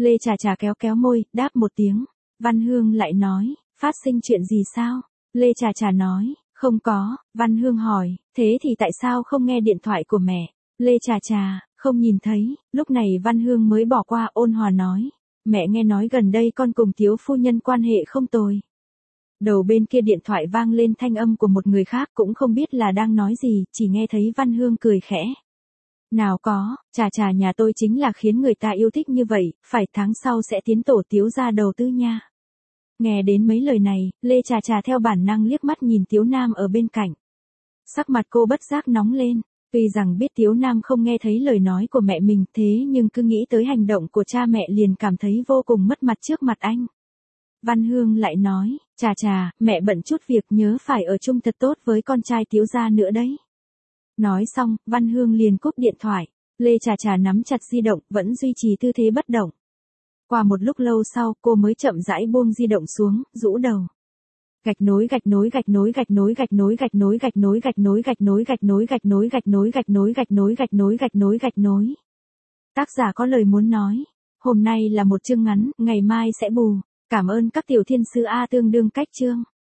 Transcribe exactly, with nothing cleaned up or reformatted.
Lê Trà Trà kéo kéo môi, đáp một tiếng. Văn Hương lại nói, phát sinh chuyện gì sao? Lê Trà Trà nói, không có. Văn Hương hỏi, thế thì tại sao không nghe điện thoại của mẹ? Lê Trà Trà, không nhìn thấy. Lúc này Văn Hương mới bỏ qua, ôn hòa nói, mẹ nghe nói gần đây con cùng Tiếu phu nhân quan hệ không tồi. Đầu bên kia điện thoại vang lên thanh âm của một người khác, cũng không biết là đang nói gì, chỉ nghe thấy Văn Hương cười khẽ. Nào có, Trà Trà nhà tôi chính là khiến người ta yêu thích như vậy, phải tháng sau sẽ tiến tổ Tiếu ra đầu tư nha. Nghe đến mấy lời này, Lê Trà Trà theo bản năng liếc mắt nhìn Tiếu Nam ở bên cạnh. Sắc mặt cô bất giác nóng lên, tuy rằng biết Tiếu Nam không nghe thấy lời nói của mẹ mình, thế nhưng cứ nghĩ tới hành động của cha mẹ liền cảm thấy vô cùng mất mặt trước mặt anh. Văn Hương lại nói, Trà Trà, mẹ bận chút việc, nhớ phải ở chung thật tốt với con trai Tiếu gia nữa đấy. Nói xong, Văn Hương liền cúp điện thoại. Lê Trà Trà nắm chặt di động, vẫn duy trì tư thế bất động. Qua một lúc lâu sau, cô mới chậm rãi buông di động xuống, rũ đầu. Gạch nối gạch nối gạch nối gạch nối gạch nối gạch nối gạch nối gạch nối gạch nối gạch nối gạch nối gạch nối gạch nối gạch nối gạch nối gạch nối gạch nối. Tác giả có lời muốn nói. Hôm nay là một chương ngắn, ngày mai sẽ bù. Cảm ơn các tiểu thiên sứ A tương đương cách chương.